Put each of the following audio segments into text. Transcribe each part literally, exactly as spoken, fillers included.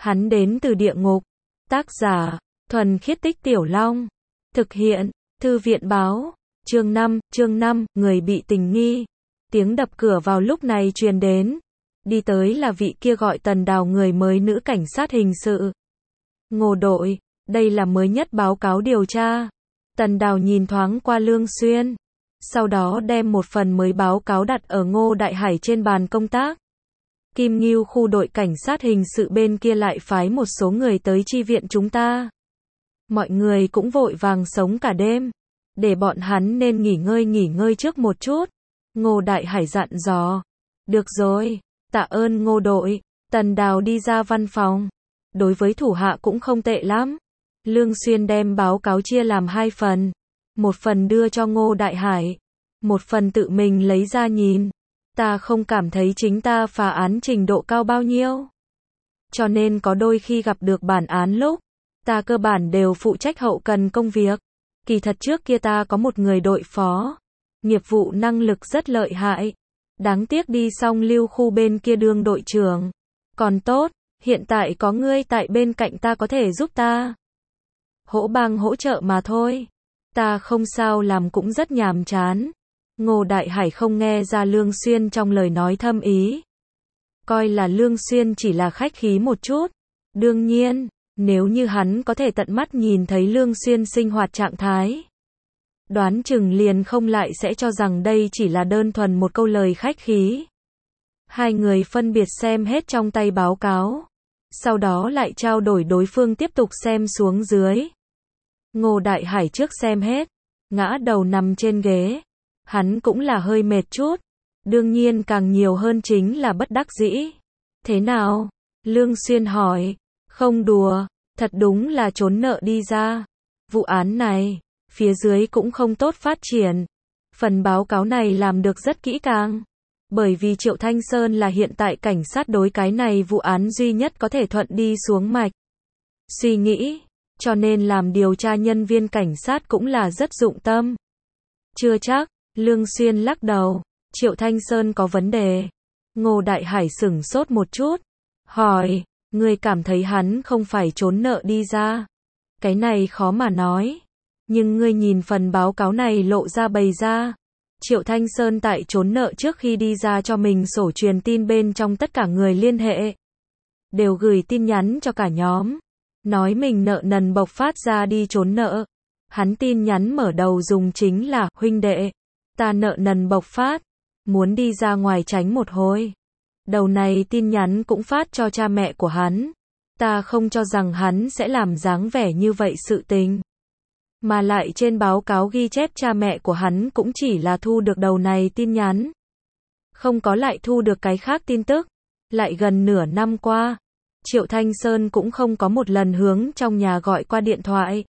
Hắn đến từ địa ngục. Tác giả, Thuần Khiết Tích Tiểu Long. Thực hiện, Thư viện báo. Chương năm, chương năm, người bị tình nghi. Tiếng đập cửa vào lúc này truyền đến. Đi tới là vị kia gọi Tần Đào người mới nữ cảnh sát hình sự. Ngô đội, đây là mới nhất báo cáo điều tra. Tần Đào nhìn thoáng qua Lương Xuyên. Sau đó đem một phần mới báo cáo đặt ở Ngô Đại Hải trên bàn công tác. Kim Ngưu khu đội cảnh sát hình sự bên kia lại phái một số người tới chi viện chúng ta. Mọi người cũng vội vàng sống cả đêm. Để bọn hắn nên nghỉ ngơi nghỉ ngơi trước một chút. Ngô Đại Hải dặn dò. Được rồi, tạ ơn Ngô đội. Tần Đào đi ra văn phòng. Đối với thủ hạ cũng không tệ lắm. Lương Xuyên đem báo cáo chia làm hai phần. Một phần đưa cho Ngô Đại Hải. Một phần tự mình lấy ra nhìn. Ta không cảm thấy chính ta phá án trình độ cao bao nhiêu. Cho nên có đôi khi gặp được bản án lúc, ta cơ bản đều phụ trách hậu cần công việc. Kỳ thật trước kia ta có một người đội phó. Nghiệp vụ năng lực rất lợi hại. Đáng tiếc đi xong lưu khu bên kia đương đội trưởng. Còn tốt, hiện tại có ngươi tại bên cạnh ta có thể giúp ta. Hỗ bang hỗ trợ mà thôi. Ta không sao làm cũng rất nhàm chán. Ngô Đại Hải không nghe ra Lương Xuyên trong lời nói thâm ý. Coi là Lương Xuyên chỉ là khách khí một chút. Đương nhiên, nếu như hắn có thể tận mắt nhìn thấy Lương Xuyên sinh hoạt trạng thái, đoán chừng liền không lại sẽ cho rằng đây chỉ là đơn thuần một câu lời khách khí. Hai người phân biệt xem hết trong tay báo cáo. Sau đó lại trao đổi đối phương tiếp tục xem xuống dưới. Ngô Đại Hải trước xem hết. Ngã đầu nằm trên ghế. Hắn cũng là hơi mệt chút. Đương nhiên càng nhiều hơn chính là bất đắc dĩ. Thế nào? Lương Xuyên hỏi. Không đùa. Thật đúng là trốn nợ đi ra. Vụ án này, phía dưới cũng không tốt phát triển. Phần báo cáo này làm được rất kỹ càng. Bởi vì Triệu Thanh Sơn là hiện tại cảnh sát đối cái này vụ án duy nhất có thể thuận đi xuống mạch. Suy nghĩ. Cho nên làm điều tra nhân viên cảnh sát cũng là rất dụng tâm. Chưa chắc. Lương Xuyên lắc đầu. Triệu Thanh Sơn có vấn đề. Ngô Đại Hải sửng sốt một chút. Hỏi. Ngươi cảm thấy hắn không phải trốn nợ đi ra. Cái này khó mà nói. Nhưng ngươi nhìn phần báo cáo này lộ ra bày ra. Triệu Thanh Sơn tại trốn nợ trước khi đi ra cho mình sổ truyền tin bên trong tất cả người liên hệ. Đều gửi tin nhắn cho cả nhóm. Nói mình nợ nần bộc phát ra đi trốn nợ. Hắn tin nhắn mở đầu dùng chính là, huynh đệ, ta nợ nần bộc phát, muốn đi ra ngoài tránh một hồi. Đầu này tin nhắn cũng phát cho cha mẹ của hắn. Ta không cho rằng hắn sẽ làm dáng vẻ như vậy sự tình. Mà lại trên báo cáo ghi chép cha mẹ của hắn cũng chỉ là thu được đầu này tin nhắn. Không có lại thu được cái khác tin tức. Lại gần nửa năm qua, Triệu Thanh Sơn cũng không có một lần hướng trong nhà gọi qua điện thoại.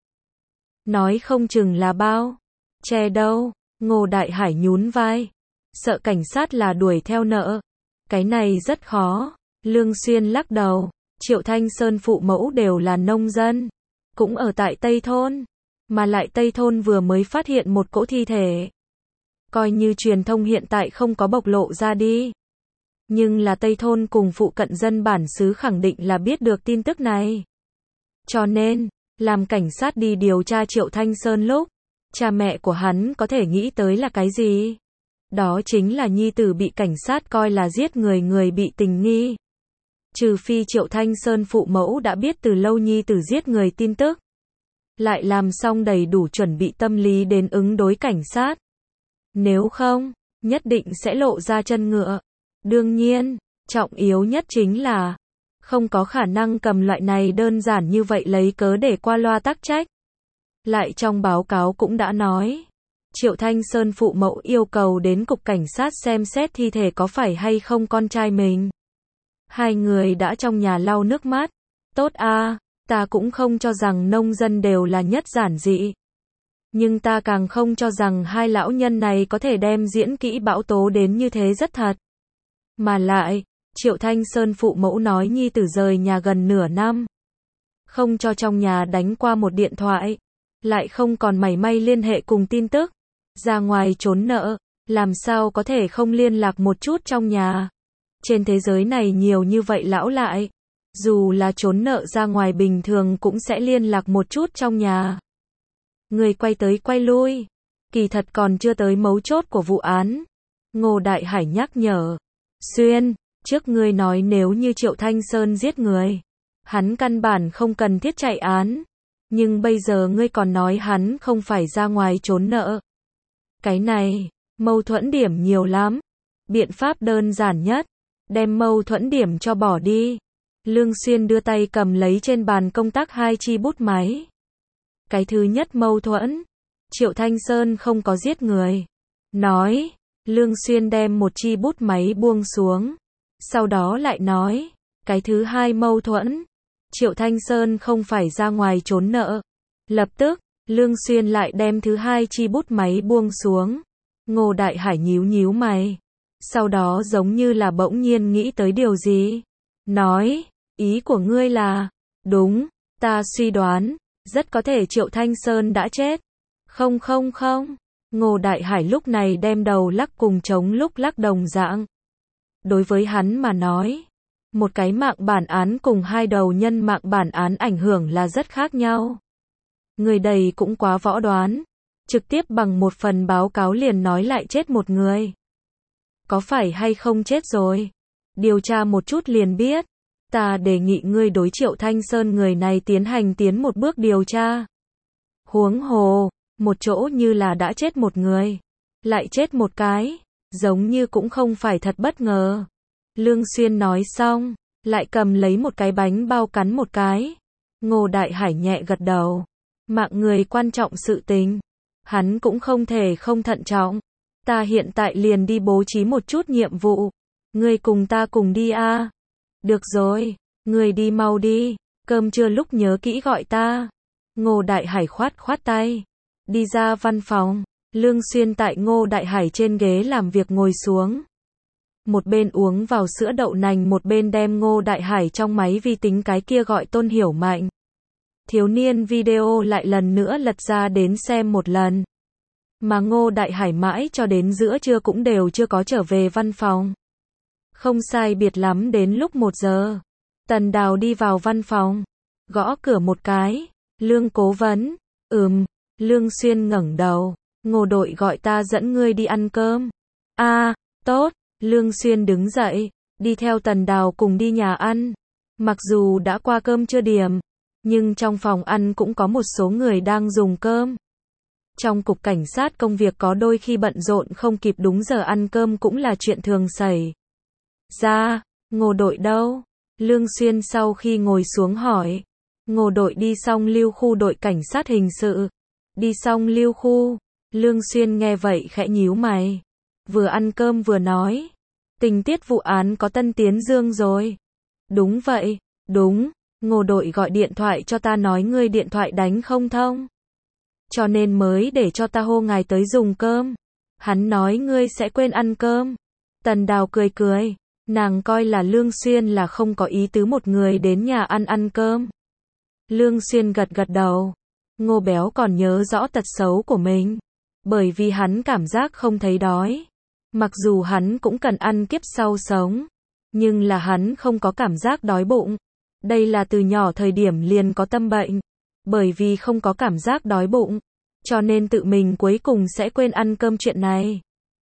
Nói không chừng là bao che đâu. Ngô Đại Hải nhún vai. Sợ cảnh sát là đuổi theo nợ. Cái này rất khó. Lương Xuyên lắc đầu. Triệu Thanh Sơn phụ mẫu đều là nông dân. Cũng ở tại Tây Thôn. Mà lại Tây Thôn vừa mới phát hiện một cỗ thi thể. Coi như truyền thông hiện tại không có bộc lộ ra đi. Nhưng là Tây Thôn cùng phụ cận dân bản xứ khẳng định là biết được tin tức này. Cho nên, làm cảnh sát đi điều tra Triệu Thanh Sơn lúc, cha mẹ của hắn có thể nghĩ tới là cái gì? Đó chính là nhi tử bị cảnh sát coi là giết người, người bị tình nghi. Trừ phi Triệu Thanh Sơn phụ mẫu đã biết từ lâu nhi tử giết người tin tức. Lại làm xong đầy đủ chuẩn bị tâm lý đến ứng đối cảnh sát. Nếu không, nhất định sẽ lộ ra chân ngựa. Đương nhiên, trọng yếu nhất chính là không có khả năng cầm loại này đơn giản như vậy lấy cớ để qua loa tắc trách. Lại trong báo cáo cũng đã nói, Triệu Thanh Sơn phụ mẫu yêu cầu đến cục cảnh sát xem xét thi thể có phải hay không con trai mình. Hai người đã trong nhà lau nước mắt. Tốt a, ta cũng không cho rằng nông dân đều là nhất giản dị. Nhưng ta càng không cho rằng hai lão nhân này có thể đem diễn kỹ bão tố đến như thế rất thật. Mà lại, Triệu Thanh Sơn phụ mẫu nói nhi tử rời nhà gần nửa năm. Không cho trong nhà đánh qua một điện thoại. Lại không còn mảy may liên hệ cùng tin tức. Ra ngoài trốn nợ, làm sao có thể không liên lạc một chút trong nhà. Trên thế giới này nhiều như vậy lão lại. Dù là trốn nợ ra ngoài bình thường cũng sẽ liên lạc một chút trong nhà. Người quay tới quay lui. Kỳ thật còn chưa tới mấu chốt của vụ án. Ngô Đại Hải nhắc nhở. Xuyên, trước ngươi nói nếu như Triệu Thanh Sơn giết người, hắn căn bản không cần thiết chạy án. Nhưng bây giờ ngươi còn nói hắn không phải ra ngoài trốn nợ. Cái này, mâu thuẫn điểm nhiều lắm. Biện pháp đơn giản nhất, đem mâu thuẫn điểm cho bỏ đi. Lương Xuyên đưa tay cầm lấy trên bàn công tác hai chi bút máy. Cái thứ nhất mâu thuẫn, Triệu Thanh Sơn không có giết người. Nói, Lương Xuyên đem một chi bút máy buông xuống. Sau đó lại nói, cái thứ hai mâu thuẫn, Triệu Thanh Sơn không phải ra ngoài trốn nợ. Lập tức, Lương Xuyên lại đem thứ hai chi bút máy buông xuống. Ngô Đại Hải nhíu nhíu mày. Sau đó giống như là bỗng nhiên nghĩ tới điều gì. Nói, ý của ngươi là, đúng, ta suy đoán, rất có thể Triệu Thanh Sơn đã chết. Không không không, Ngô Đại Hải lúc này đem đầu lắc cùng trống lúc lắc đồng dạng. Đối với hắn mà nói, một cái mạng bản án cùng hai đầu nhân mạng bản án ảnh hưởng là rất khác nhau. Người đầy cũng quá võ đoán, trực tiếp bằng một phần báo cáo liền nói lại chết một người. Có phải hay không chết rồi? Điều tra một chút liền biết. Ta đề nghị ngươi đối Triệu Thanh Sơn người này tiến hành tiến một bước điều tra. Huống hồ, một chỗ như là đã chết một người, lại chết một cái, giống như cũng không phải thật bất ngờ. Lương Xuyên nói xong, lại cầm lấy một cái bánh bao cắn một cái. Ngô Đại Hải nhẹ gật đầu. Mạng người quan trọng sự tình, hắn cũng không thể không thận trọng. Ta hiện tại liền đi bố trí một chút nhiệm vụ. Ngươi cùng ta cùng đi a. À? Được rồi, ngươi đi mau đi, cơm trưa lúc nhớ kỹ gọi ta. Ngô Đại Hải khoát khoát tay, đi ra văn phòng. Lương Xuyên tại Ngô Đại Hải trên ghế làm việc ngồi xuống. Một bên uống vào sữa đậu nành, một bên đem Ngô Đại Hải trong máy vi tính cái kia gọi Tôn Hiểu Mạnh. Thiếu niên video lại lần nữa lật ra đến xem một lần. Mà Ngô Đại Hải mãi cho đến giữa trưa cũng đều chưa có trở về văn phòng. Không sai biệt lắm đến lúc một giờ, Tần Đào đi vào văn phòng, gõ cửa một cái. Lương cố vấn. Ừm. Lương Xuyên ngẩng đầu. Ngô đội gọi ta dẫn ngươi đi ăn cơm. A, à, tốt. Lương Xuyên đứng dậy, đi theo Tần Đào cùng đi nhà ăn. Mặc dù đã qua cơm trưa điểm, nhưng trong phòng ăn cũng có một số người đang dùng cơm. Trong cục cảnh sát công việc có đôi khi bận rộn không kịp đúng giờ ăn cơm cũng là chuyện thường xảy ra. Ngô đội đâu? Lương Xuyên sau khi ngồi xuống hỏi. Ngô đội đi xong lưu khu đội cảnh sát hình sự. Đi xong lưu khu. Lương Xuyên nghe vậy khẽ nhíu mày. Vừa ăn cơm vừa nói. Tình tiết vụ án có tân tiến dương rồi. Đúng vậy, đúng. Ngô đội gọi điện thoại cho ta nói ngươi điện thoại đánh không thông. Cho nên mới để cho ta hô ngài tới dùng cơm. Hắn nói ngươi sẽ quên ăn cơm. Tần Đào cười cười. Nàng coi là Lương Xuyên là không có ý tứ một người đến nhà ăn ăn cơm. Lương Xuyên gật gật đầu. Ngô béo còn nhớ rõ tật xấu của mình. Bởi vì hắn cảm giác không thấy đói. Mặc dù hắn cũng cần ăn kiếp sau sống. Nhưng là hắn không có cảm giác đói bụng. Đây là từ nhỏ thời điểm liền có tâm bệnh. Bởi vì không có cảm giác đói bụng. Cho nên tự mình cuối cùng sẽ quên ăn cơm chuyện này.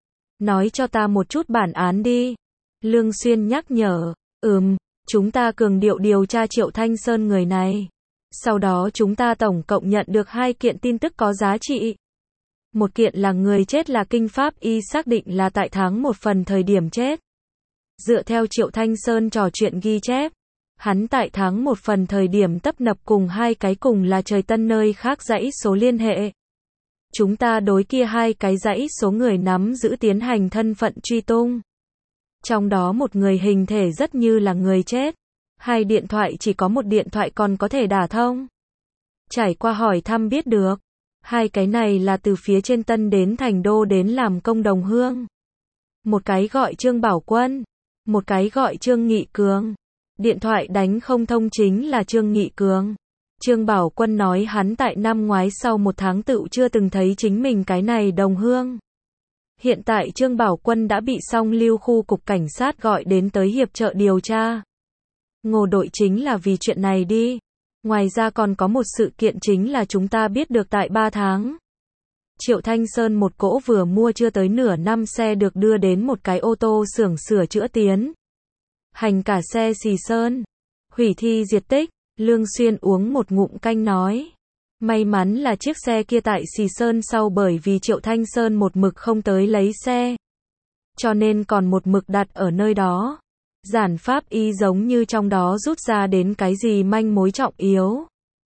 Nói cho ta một chút bản án đi. Lương Xuyên nhắc nhở. Ừm, chúng ta cường điệu điều tra Triệu Thanh Sơn người này. Sau đó chúng ta tổng cộng nhận được hai kiện tin tức có giá trị. Một kiện là người chết là kinh pháp y xác định là tại tháng một phần thời điểm chết. Dựa theo Triệu Thanh Sơn trò chuyện ghi chép, hắn tại tháng một phần thời điểm tấp nập cùng hai cái cùng là trời tân nơi khác dãy số liên hệ. Chúng ta đối kia hai cái dãy số người nắm giữ tiến hành thân phận truy tung. Trong đó một người hình thể rất như là người chết. Hai điện thoại chỉ có một điện thoại còn có thể đả thông. Trải qua hỏi thăm biết được, hai cái này là từ phía trên Tân đến Thành Đô đến làm công đồng hương. Một cái gọi Trương Bảo Quân, một cái gọi Trương Nghị Cường. Điện thoại đánh không thông chính là Trương Nghị Cường. Trương Bảo Quân nói hắn tại năm ngoái sau một tháng tựu chưa từng thấy chính mình cái này đồng hương. Hiện tại Trương Bảo Quân đã bị song lưu khu cục cảnh sát gọi đến tới hiệp trợ điều tra. Ngô đội chính là vì chuyện này đi. Ngoài ra còn có một sự kiện chính là chúng ta biết được tại ba tháng. Triệu Thanh Sơn một cỗ vừa mua chưa tới nửa năm xe được đưa đến một cái ô tô xưởng sửa chữa tiến hành cả xe xì sơn. Hủy thi diệt tích, Lương Xuyên uống một ngụm canh nói. May mắn là chiếc xe kia tại xì sơn sau bởi vì Triệu Thanh Sơn một mực không tới lấy xe. Cho nên còn một mực đặt ở nơi đó. Giản Pháp Y giống như trong đó rút ra đến cái gì manh mối trọng yếu.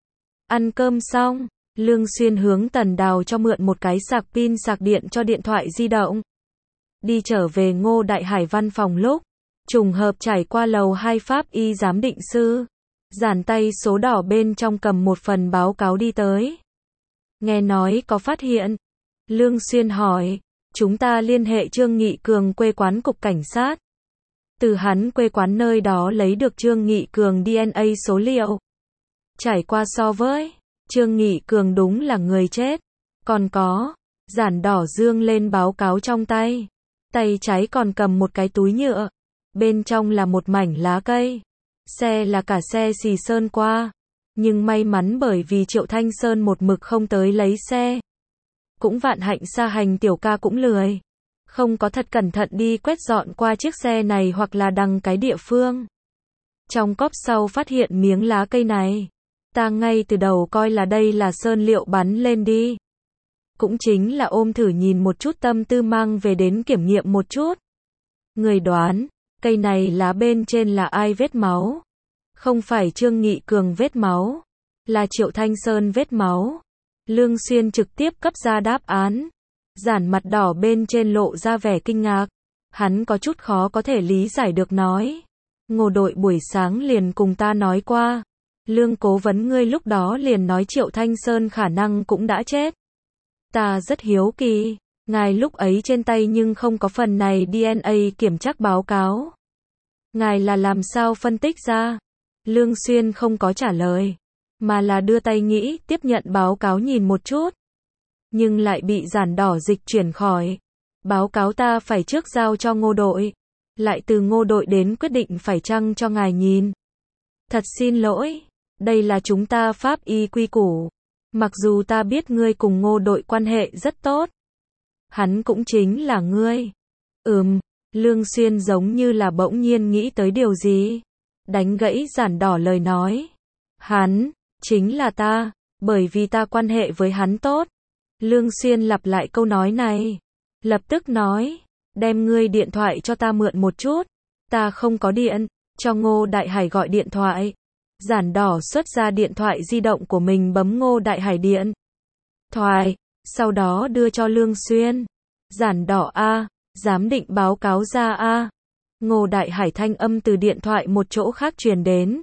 Ăn cơm xong, Lương Xuyên hướng Tần Đào cho mượn một cái sạc pin sạc điện cho điện thoại di động. Đi trở về Ngô Đại Hải văn phòng lúc, trùng hợp trải qua lầu hai Pháp Y giám định sư. Giản tay số đỏ bên trong cầm một phần báo cáo đi tới. Nghe nói có phát hiện. Lương Xuyên hỏi, chúng ta liên hệ Trương Nghị Cường quê quán cục cảnh sát. Từ hắn quê quán nơi đó lấy được Trương Nghị Cường đê en a số liệu. Trải qua so với Trương Nghị Cường đúng là người chết. Còn có, Giản đỏ dương lên báo cáo trong tay. Tay trái còn cầm một cái túi nhựa. Bên trong là một mảnh lá cây. Xe là cả xe xì sơn qua. Nhưng may mắn bởi vì Triệu Thanh Sơn một mực không tới lấy xe. Cũng vạn hạnh Sa Hành tiểu ca cũng lười. Không có thật cẩn thận đi quét dọn qua chiếc xe này hoặc là đằng cái địa phương. Trong cốp sau phát hiện miếng lá cây này. Ta ngay từ đầu coi là đây là sơn liệu bắn lên đi. Cũng chính là ôm thử nhìn một chút tâm tư mang về đến kiểm nghiệm một chút. Người đoán, cây này lá bên trên là ai vết máu? Không phải Trương Nghị Cường vết máu, là Triệu Thanh Sơn vết máu. Lương Xuyên trực tiếp cấp ra đáp án. Giản mặt đỏ bên trên lộ ra vẻ kinh ngạc. Hắn có chút khó có thể lý giải được nói. Ngô đội buổi sáng liền cùng ta nói qua. Lương cố vấn ngươi lúc đó liền nói Triệu Thanh Sơn khả năng cũng đã chết. Ta rất hiếu kỳ. Ngài lúc ấy trên tay nhưng không có phần này đê en a kiểm tra báo cáo. Ngài là làm sao phân tích ra? Lương Xuyên không có trả lời. Mà là đưa tay nghĩ tiếp nhận báo cáo nhìn một chút. Nhưng lại bị Giản đỏ dịch chuyển khỏi. Báo cáo ta phải trước giao cho Ngô đội. Lại từ Ngô đội đến quyết định phải chăng cho ngài nhìn. Thật xin lỗi. Đây là chúng ta Pháp Y quy củ. Mặc dù ta biết ngươi cùng Ngô đội quan hệ rất tốt. Hắn cũng chính là ngươi. Ừm, Lương Xuyên giống như là bỗng nhiên nghĩ tới điều gì. Đánh gãy Giản đỏ lời nói. Hắn, chính là ta, bởi vì ta quan hệ với hắn tốt. Lương Xuyên lặp lại câu nói này. Lập tức nói, đem ngươi điện thoại cho ta mượn một chút. Ta không có điện, cho Ngô Đại Hải gọi điện thoại. Giản đỏ xuất ra điện thoại di động của mình bấm Ngô Đại Hải điện thoại, sau đó đưa cho Lương Xuyên. Giản đỏ a, giám định báo cáo ra a. Ngô Đại Hải thanh âm từ điện thoại một chỗ khác truyền đến.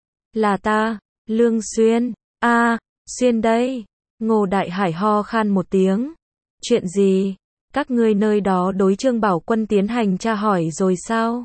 Là ta, Lương Xuyên, a, Xuyên đây. Ngô Đại Hải ho khan một tiếng. Chuyện gì? Các ngươi nơi đó đối Trương Bảo Quân tiến hành tra hỏi rồi sao?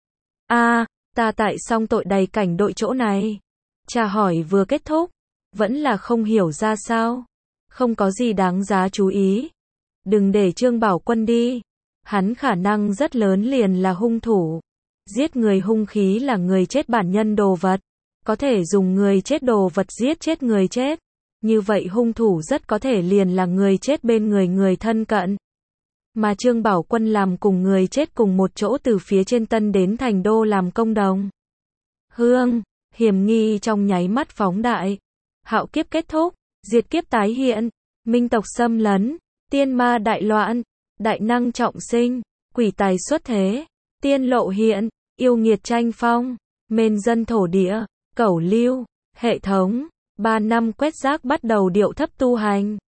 A, ta tại xong tội đầy cảnh đội chỗ này. Tra hỏi vừa kết thúc, vẫn là không hiểu ra sao. Không có gì đáng giá chú ý. Đừng để Trương Bảo Quân đi. Hắn khả năng rất lớn liền là hung thủ. Giết người hung khí là người chết bản nhân đồ vật. Có thể dùng người chết đồ vật giết chết người chết. Như vậy hung thủ rất có thể liền là người chết bên người người thân cận. Mà Trương Bảo Quân làm cùng người chết cùng một chỗ từ phía trên Tân đến Thành Đô làm công đồng. Hương, hiểm nghi trong nháy mắt phóng đại. Hạo kiếp kết thúc, diệt kiếp tái hiện, minh tộc xâm lấn, tiên ma đại loạn, đại năng trọng sinh, quỷ tài xuất thế, tiên lộ hiện, yêu nghiệt tranh phong, mên dân thổ địa, cẩu lưu, hệ thống. Ba năm quét rác bắt đầu điệu thấp tu hành.